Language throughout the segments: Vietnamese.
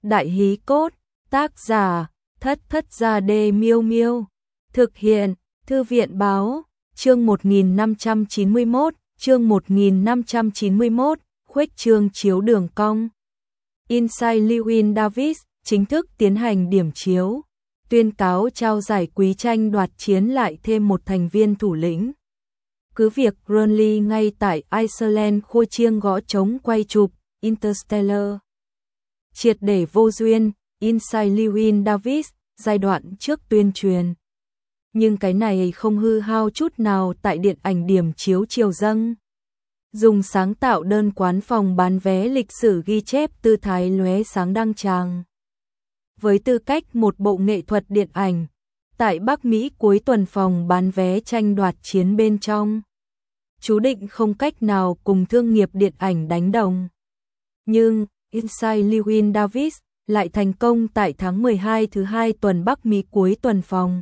Đại hí cốt, tác giả, Thất Thất Gia Đê Miêu Miêu. Thực hiện, Thư viện báo, chương 1591, chương 1591, khuếch trương chiếu đường cong. Inside Llewyn Davis chính thức tiến hành điểm chiếu, tuyên cáo trao giải quý tranh đoạt chiến lại thêm một thành viên thủ lĩnh. Cứ việc Burnley ngay tại Iceland khua chiêng gõ trống quay chụp Interstellar triệt để vô duyên, Inside Llewyn Davis giai đoạn trước tuyên truyền. Nhưng cái này không hư hao chút nào tại điện ảnh điểm chiếu chiều dâng. Dùng sáng tạo đơn quán phòng bán vé lịch sử ghi chép tư thái lóe sáng đăng tràng. Với tư cách một bộ nghệ thuật điện ảnh, tại Bắc Mỹ cuối tuần phòng bán vé tranh đoạt chiến bên trong, chú định không cách nào cùng thương nghiệp điện ảnh đánh đồng. Nhưng Inside Llewyn Davis lại thành công tại tháng 12 thứ hai tuần Bắc Mỹ cuối tuần phòng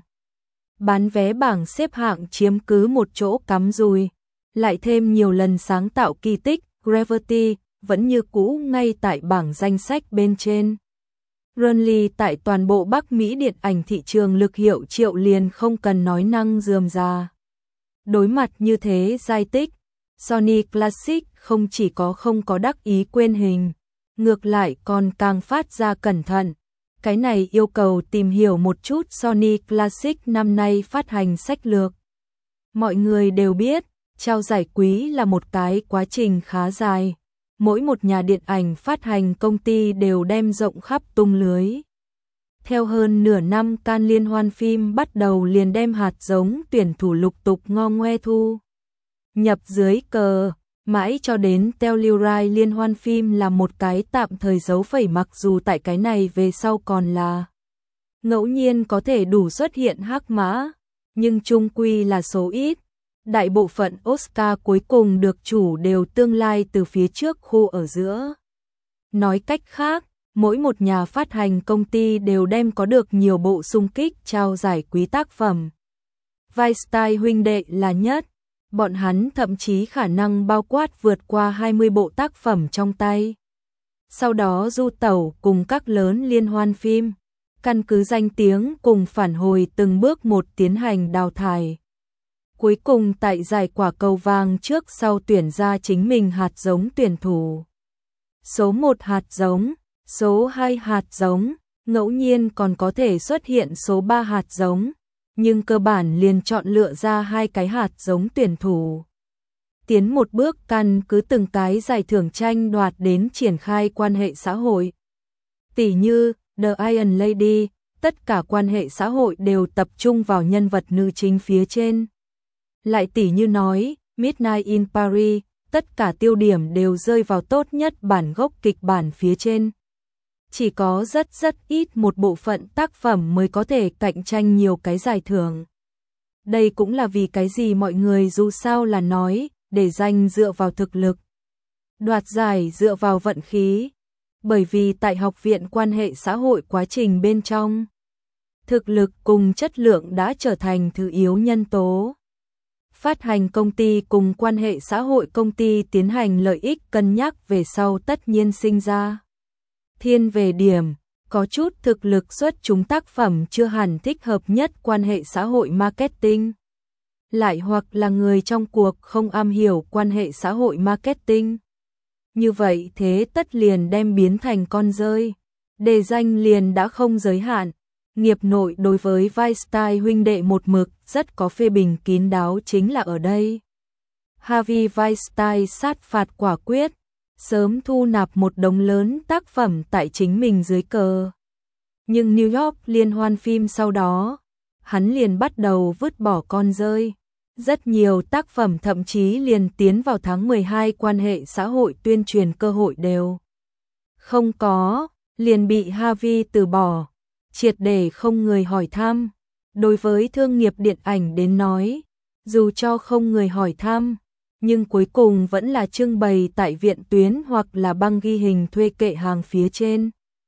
bán vé bảng xếp hạng chiếm cứ một chỗ cắm rùi, lại thêm nhiều lần sáng tạo kỳ tích, Gravity vẫn như cũ ngay tại bảng danh sách bên trên. Burnley tại toàn bộ Bắc Mỹ điện ảnh thị trường lực hiệu triệu liền không cần nói năng rườm rà. Đối mặt như thế giai tích, Sony Classic không chỉ không có đắc ý quên hình, ngược lại còn càng phát ra cẩn thận. Cái này yêu cầu tìm hiểu một chút Sony Classic năm nay phát hành sách lược. Mọi người đều biết, trao giải quý là một cái quá trình khá dài. Mỗi một nhà điện ảnh phát hành công ty đều đem rộng khắp tung lưới. Theo hơn nửa năm Cannes liên hoan phim bắt đầu liền đem hạt giống tuyển thủ lục tục ngo ngoe thu nhập dưới cờ, mãi cho đến Telluride liên hoan phim là một cái tạm thời dấu phẩy, mặc dù tại cái này về sau còn là ngẫu nhiên có thể đủ xuất hiện hắc mã, nhưng chung quy là số ít. Đại bộ phận Oscar cuối cùng được chủ đều tương lai từ phía trước khu ở giữa. Nói cách khác, mỗi một nhà phát hành công ty đều đem có được nhiều bộ xung kích trao giải quý tác phẩm. Weinstein huynh đệ là nhất, bọn hắn thậm chí khả năng bao quát vượt qua 20 bộ tác phẩm trong tay. Sau đó du tẩu cùng các lớn liên hoan phim, căn cứ danh tiếng cùng phản hồi từng bước một tiến hành đào thải. Cuối cùng tại giải quả cầu vàng trước sau tuyển ra chính mình hạt giống tuyển thủ. Số 1 hạt giống, số 2 hạt giống, ngẫu nhiên còn có thể xuất hiện số 3 hạt giống, nhưng cơ bản liền chọn lựa ra 2 cái hạt giống tuyển thủ. Tiến một bước căn cứ từng cái giải thưởng tranh đoạt đến triển khai quan hệ xã hội. Tỉ như The Iron Lady, tất cả quan hệ xã hội đều tập trung vào nhân vật nữ chính phía trên. Lại tỉ như nói, Midnight in Paris, tất cả tiêu điểm đều rơi vào tốt nhất bản gốc kịch bản phía trên. Chỉ có rất ít một bộ phận tác phẩm mới có thể cạnh tranh nhiều cái giải thưởng. Đây cũng là vì cái gì mọi người dù sao là nói, để danh dựa vào thực lực, đoạt giải dựa vào vận khí. Bởi vì tại học viện quan hệ xã hội quá trình bên trong, thực lực cùng chất lượng đã trở thành thứ yếu nhân tố. Phát hành công ty cùng quan hệ xã hội công ty tiến hành lợi ích cân nhắc về sau tất nhiên sinh ra thiên về điểm, có chút thực lực xuất chúng tác phẩm chưa hẳn thích hợp nhất quan hệ xã hội marketing. Lại hoặc là người trong cuộc không am hiểu quan hệ xã hội marketing. Như vậy thế tất liền đem biến thành con rơi. Đề danh liền đã không giới hạn. Nghiệp nội đối với Weinstein huynh đệ một mực rất có phê bình kín đáo chính là ở đây. Harvey Weinstein sát phạt quả quyết, sớm thu nạp một đống lớn tác phẩm tại chính mình dưới cờ. Nhưng New York liên hoan phim sau đó, hắn liền bắt đầu vứt bỏ con rơi. Rất nhiều tác phẩm thậm chí liền tiến vào tháng 12 quan hệ xã hội tuyên truyền cơ hội đều không có, liền bị Harvey từ bỏ, triệt để không người hỏi thăm. Đối với thương nghiệp điện ảnh đến nói, dù cho không người hỏi thăm, nhưng cuối cùng vẫn là trưng bày tại viện tuyến hoặc là băng ghi hình thuê kệ hàng phía trên.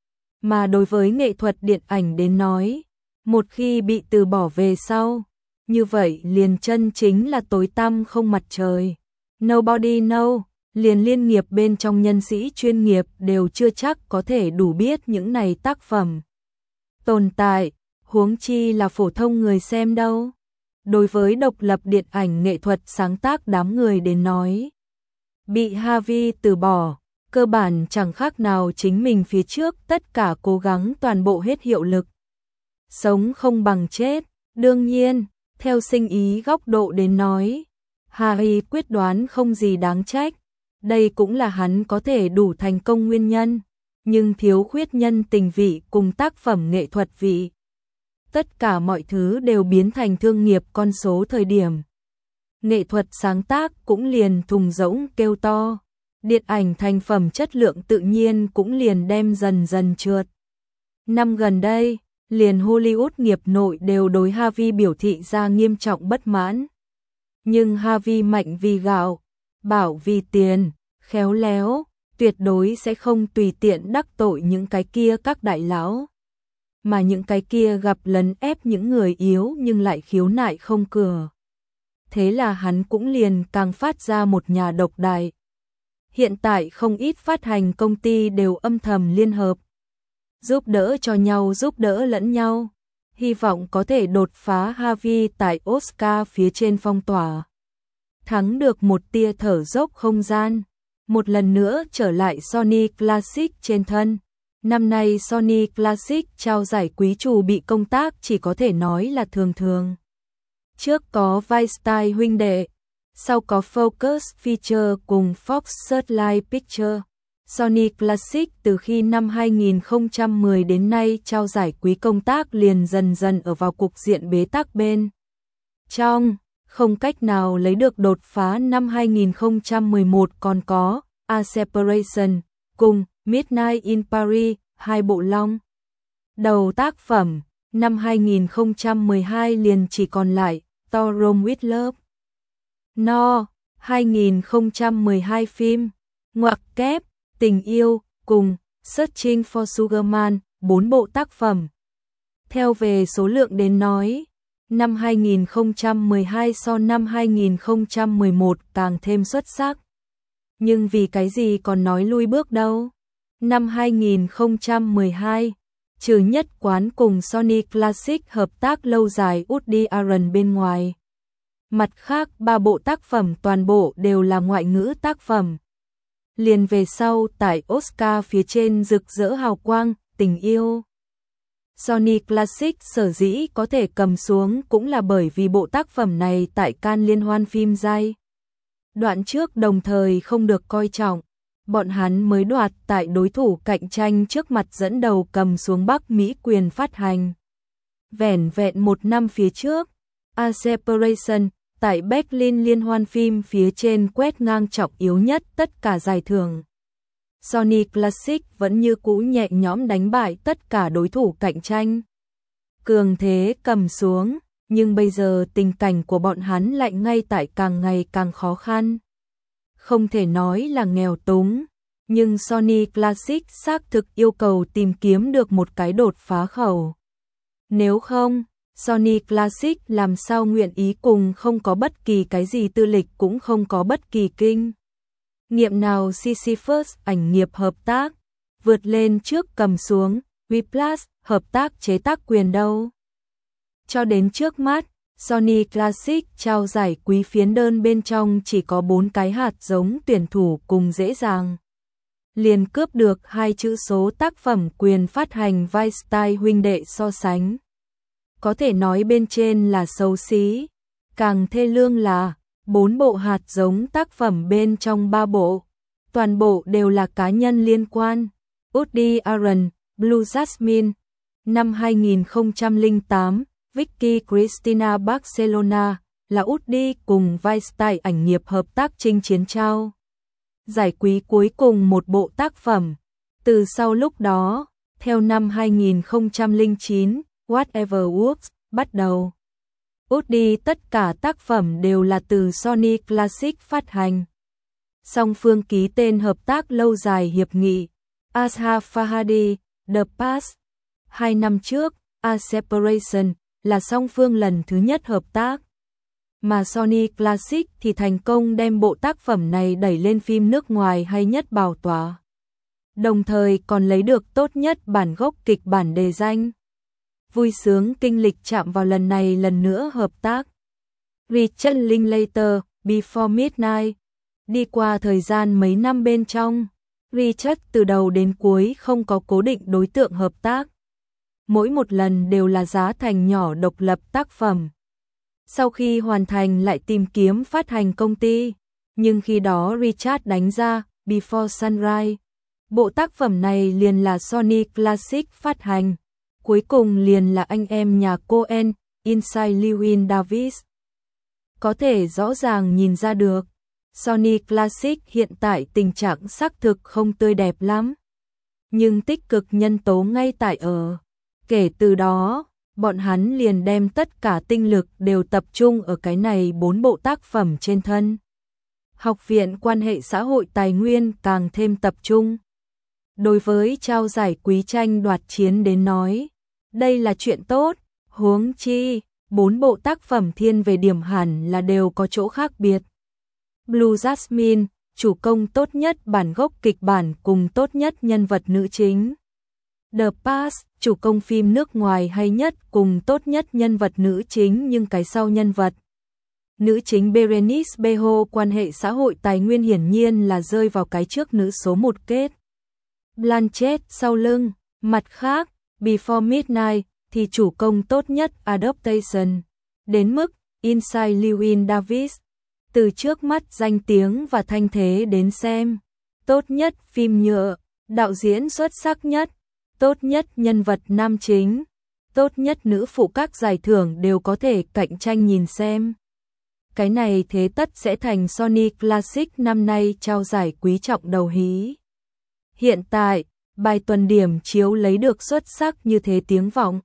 Mà đối với nghệ thuật điện ảnh đến nói, một khi bị từ bỏ về sau, như vậy liền chân chính là tối tăm không mặt trời. Nobody know, liền liên nghiệp bên trong nhân sĩ chuyên nghiệp đều chưa chắc có thể đủ biết những này tác phẩm tồn tại, huống chi là phổ thông người xem đâu. Đối với độc lập điện ảnh nghệ thuật sáng tác đám người đến nói, bị Harvey từ bỏ, cơ bản chẳng khác nào chính mình phía trước tất cả cố gắng toàn bộ hết hiệu lực. Sống không bằng chết, đương nhiên, theo sinh ý góc độ đến nói, Harvey quyết đoán không gì đáng trách, đây cũng là hắn có thể đủ thành công nguyên nhân, nhưng thiếu khuyết nhân tình vị cùng tác phẩm nghệ thuật vị. Tất cả mọi thứ đều biến thành thương nghiệp con số thời điểm. Nghệ thuật sáng tác cũng liền thùng rỗng kêu to, điện ảnh thành phẩm chất lượng tự nhiên cũng liền đem dần dần trượt. Năm gần đây, liền Hollywood nghiệp nội đều đối Harvey biểu thị ra nghiêm trọng bất mãn. Nhưng Harvey mạnh vì gạo, bảo vì tiền, khéo léo, tuyệt đối sẽ không tùy tiện đắc tội những cái kia các đại lão. Mà những cái kia gặp lấn ép những người yếu nhưng lại khiếu nại không cửa. Thế là hắn cũng liền càng phát ra một nhà độc đại. Hiện tại không ít phát hành công ty đều âm thầm liên hợp, giúp đỡ cho nhau, giúp đỡ lẫn nhau, hy vọng có thể đột phá Harvey tại Oscar phía trên phong tỏa. Thắng được một tia thở dốc không gian, một lần nữa trở lại Sony Classic trên thân. Năm nay Sony Classic trao giải quý chủ bị công tác chỉ có thể nói là thường thường. Trước có Weinstein huynh đệ, sau có Focus Feature cùng Fox Searchlight Picture. Sony Classic từ khi năm 2010 đến nay trao giải quý công tác liền dần dần ở vào cục diện bế tắc bên trong, không cách nào lấy được đột phá. Năm 2011 còn có A Separation cùng Midnight in Paris, hai bộ long đầu tác phẩm. Năm 2012 liền chỉ còn lại Thor Rome with Love. No, 2012 phim ngoặc kép Tình yêu cùng Searching for Sugar Man, 4 bộ tác phẩm. Theo về số lượng đến nói, năm 2012 so năm 2011 càng thêm xuất sắc. Nhưng vì cái gì còn nói lui bước đâu? Năm 2012, trừ nhất quán cùng Sony Classic hợp tác lâu dài Woody Allen bên ngoài, mặt khác 3 bộ tác phẩm toàn bộ đều là ngoại ngữ tác phẩm. Liền về sau tại Oscar phía trên rực rỡ hào quang, Tình yêu. Sony Classic sở dĩ có thể cầm xuống cũng là bởi vì bộ tác phẩm này tại Cannes liên hoan phim giai đoạn trước đồng thời không được coi trọng, bọn hắn mới đoạt tại đối thủ cạnh tranh trước mặt dẫn đầu cầm xuống Bắc Mỹ quyền phát hành. Vẻn vẹn một năm phía trước, A Separation tại Berlin liên hoan phim phía trên quét ngang trọng yếu nhất tất cả giải thưởng. Sony Classic vẫn như cũ nhẹ nhõm đánh bại tất cả đối thủ cạnh tranh, cường thế cầm xuống, nhưng bây giờ tình cảnh của bọn hắn lại ngay tại càng ngày càng khó khăn. Không thể nói là nghèo túng, nhưng Sony Classic xác thực yêu cầu tìm kiếm được một cái đột phá khẩu. Nếu không, Sony Classic làm sao nguyện ý cùng không có bất kỳ cái gì tư lịch cũng không có bất kỳ kinh nghiệm nào Sisyphus ảnh nghiệp hợp tác, vượt lên trước cầm xuống, Whiplash hợp tác chế tác quyền đâu. Cho đến trước mắt, Sony Classic trao giải quý phiến đơn bên trong chỉ có 4 cái hạt giống tuyển thủ cùng dễ dàng liền cướp được 2 chữ số tác phẩm quyền phát hành Weinstein huynh đệ so sánh. Có thể nói bên trên là xấu xí, càng thê lương là 4 bộ hạt giống tác phẩm bên trong 3 bộ, toàn bộ đều là cá nhân liên quan. Woody Allen, Blue Jasmine, năm 2008, Vicky Cristina Barcelona, là Woody cùng Weinstein ảnh nghiệp hợp tác chinh chiến trao giải quý cuối cùng một bộ tác phẩm. Từ sau lúc đó, theo năm 2009, Whatever Works bắt đầu, Woody tất cả tác phẩm đều là từ Sony Classic phát hành. Song phương ký tên hợp tác lâu dài hiệp nghị. Asghar Farhadi, The Past. 2 năm trước, A Separation là song phương lần thứ nhất hợp tác. mà Sony Classic thì thành công đem bộ tác phẩm này đẩy lên phim nước ngoài hay nhất bảo tòa. Đồng thời còn lấy được tốt nhất bản gốc kịch bản đề danh. Vui sướng kinh lịch chạm vào lần này lần nữa hợp tác. Richard Linklater, Before Midnight. Đi qua thời gian mấy năm bên trong, Richard từ đầu đến cuối không có cố định đối tượng hợp tác. Mỗi một lần đều là giá thành nhỏ độc lập tác phẩm. Sau khi hoàn thành lại tìm kiếm phát hành công ty, nhưng khi đó Richard đánh ra Before Sunrise. Bộ tác phẩm này liền là Sony Classic phát hành, cuối cùng liền là anh em nhà Coen, Inside Llewyn Davis. Có thể rõ ràng nhìn ra được, Sony Classic hiện tại tình trạng xác thực không tươi đẹp lắm, nhưng tích cực nhân tố ngay tại ở. Kể từ đó, bọn hắn liền đem tất cả tinh lực đều tập trung ở cái này 4 bộ tác phẩm trên thân. Học viện quan hệ xã hội tài nguyên càng thêm tập trung. Đối với trao giải quý tranh đoạt chiến đến nói, đây là chuyện tốt, huống chi, 4 bộ tác phẩm thiên về điểm hẳn là đều có chỗ khác biệt. Blue Jasmine, chủ công tốt nhất bản gốc kịch bản cùng tốt nhất nhân vật nữ chính. The Pass, chủ công phim nước ngoài hay nhất cùng tốt nhất nhân vật nữ chính nhưng cái sau nhân vật nữ chính Berenice Bejo quan hệ xã hội tài nguyên hiển nhiên là rơi vào cái trước nữ số 1 kết. Blanchett sau lưng, mặt khác, Before Midnight thì chủ công tốt nhất Adaptation. Đến mức Inside Llewyn Davis, từ trước mắt danh tiếng và thanh thế đến xem, tốt nhất phim nhựa, đạo diễn xuất sắc nhất, tốt nhất nhân vật nam chính, tốt nhất nữ phụ các giải thưởng đều có thể cạnh tranh nhìn xem. Cái này thế tất sẽ thành Sony Classic năm nay trao giải quý trọng đầu hí. Hiện tại, bài tuần điểm chiếu lấy được xuất sắc như thế tiếng vọng.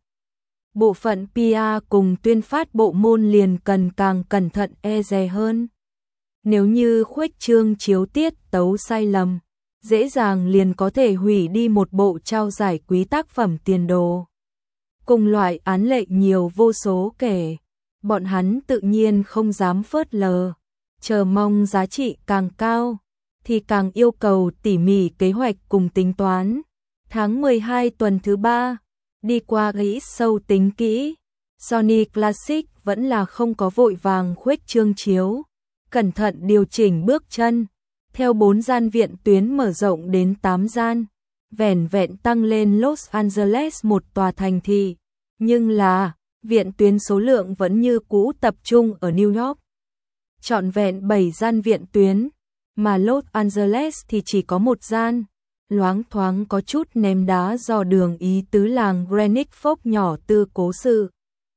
Bộ phận PR cùng tuyên phát bộ môn liền cần càng cẩn thận e dè hơn. Nếu như khuếch trương chiếu tiết tấu sai lầm, dễ dàng liền có thể hủy đi một bộ trao giải quý tác phẩm tiền đồ. Cùng loại án lệ nhiều vô số kể, bọn hắn tự nhiên không dám phớt lờ, chờ mong giá trị càng cao, thì càng yêu cầu tỉ mỉ kế hoạch cùng tính toán. Tháng 12 tuần thứ 3, đi qua nghĩ sâu tính kỹ, Sony Classic vẫn là không có vội vàng khuếch trương chiếu, cẩn thận điều chỉnh bước chân, theo 4 gian viện tuyến mở rộng đến 8 gian, vẻn vẹn tăng lên Los Angeles một tòa thành thị, nhưng là viện tuyến số lượng vẫn như cũ tập trung ở New York. Trọn vẹn 7 gian viện tuyến, mà Los Angeles thì chỉ có 1 gian, loáng thoáng có chút ném đá dò đường ý tứ làng Greenwich Fox nhỏ tư cố sự.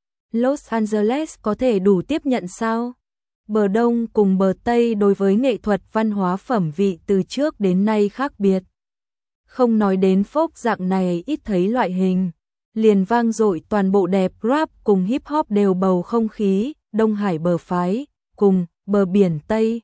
Los Angeles có thể đủ tiếp nhận sao? Bờ Đông cùng bờ Tây đối với nghệ thuật văn hóa phẩm vị từ trước đến nay khác biệt. Không nói đến folk dạng này ít thấy loại hình, liền vang dội toàn bộ đẹp rap cùng hip hop đều bầu không khí, Đông Hải bờ phái, cùng bờ biển Tây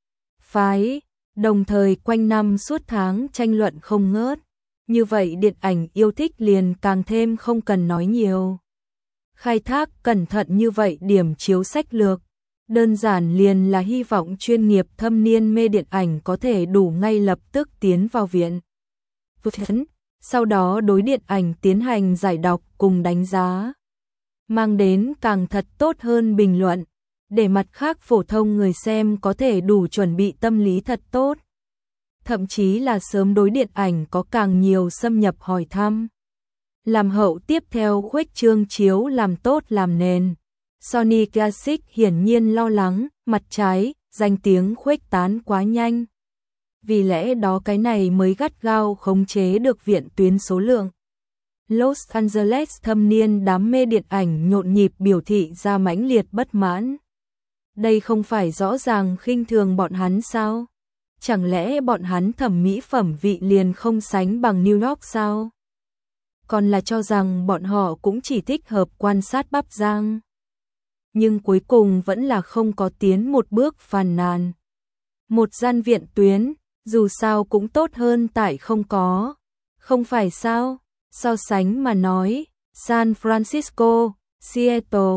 phái, đồng thời quanh năm suốt tháng tranh luận không ngớt. Như vậy điện ảnh yêu thích liền càng thêm không cần nói nhiều. Khai thác cẩn thận như vậy điểm chiếu sách lược, đơn giản liền là hy vọng chuyên nghiệp thâm niên mê điện ảnh có thể đủ ngay lập tức tiến vào viện. Sau đó đối điện ảnh tiến hành giải đọc cùng đánh giá, mang đến càng thật tốt hơn bình luận, để mặt khác phổ thông người xem có thể đủ chuẩn bị tâm lý thật tốt. Thậm chí là sớm đối điện ảnh có càng nhiều xâm nhập hỏi thăm. Làm hậu tiếp theo khuếch trương chiếu làm tốt làm nền. Sony Classic hiển nhiên lo lắng, mặt trái, danh tiếng khuếch tán quá nhanh. Vì lẽ đó cái này mới gắt gao khống chế được viện tuyến số lượng. Los Angeles thâm niên đám mê điện ảnh nhộn nhịp biểu thị ra mãnh liệt bất mãn. Đây không phải rõ ràng khinh thường bọn hắn sao? Chẳng lẽ bọn hắn thẩm mỹ phẩm vị liền không sánh bằng New York sao? Còn là cho rằng bọn họ cũng chỉ thích hợp quan sát bắp giang. Nhưng cuối cùng vẫn là không có tiến một bước phàn nàn. Một gian viện tuyến, dù sao cũng tốt hơn tại không có. Không phải sao? So sánh mà nói, San Francisco, Seattle,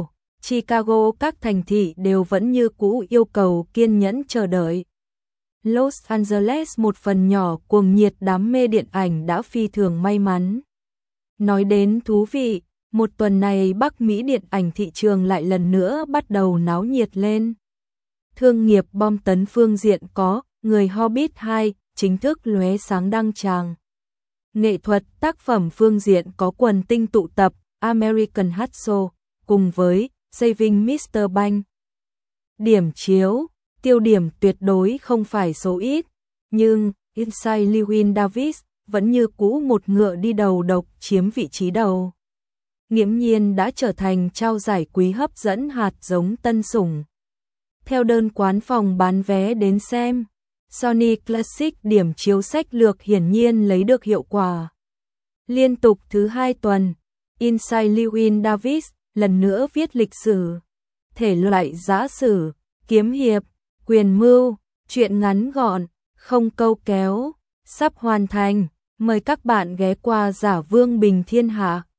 Chicago các thành thị đều vẫn như cũ yêu cầu kiên nhẫn chờ đợi. Los Angeles một phần nhỏ cuồng nhiệt đam mê điện ảnh đã phi thường may mắn. Nói đến thú vị, một tuần này Bắc Mỹ điện ảnh thị trường lại lần nữa bắt đầu náo nhiệt lên. Thương nghiệp bom tấn phương diện có Người Hobbit 2 chính thức lóe sáng đăng tràng. Nghệ thuật tác phẩm phương diện có Quần tinh tụ tập, American Hustle cùng với Saving Mr. Banks. Điểm chiếu, tiêu điểm tuyệt đối không phải số ít, nhưng Inside Llewyn Davis vẫn như cũ một ngựa đi đầu độc chiếm vị trí đầu. Nghiễm nhiên đã trở thành trao giải quý hấp dẫn hạt giống tân sủng. Theo đơn quán phòng bán vé đến xem, Sony Classic điểm chiếu sách lược hiển nhiên lấy được hiệu quả. Liên tục thứ 2 tuần, Inside Llewyn Davis lần nữa viết lịch sử. Thể loại giã sử, kiếm hiệp, quyền mưu, truyện ngắn gọn, không câu kéo, sắp hoàn thành. Mời các bạn ghé qua Giả Vương Bình Thiên Hạ.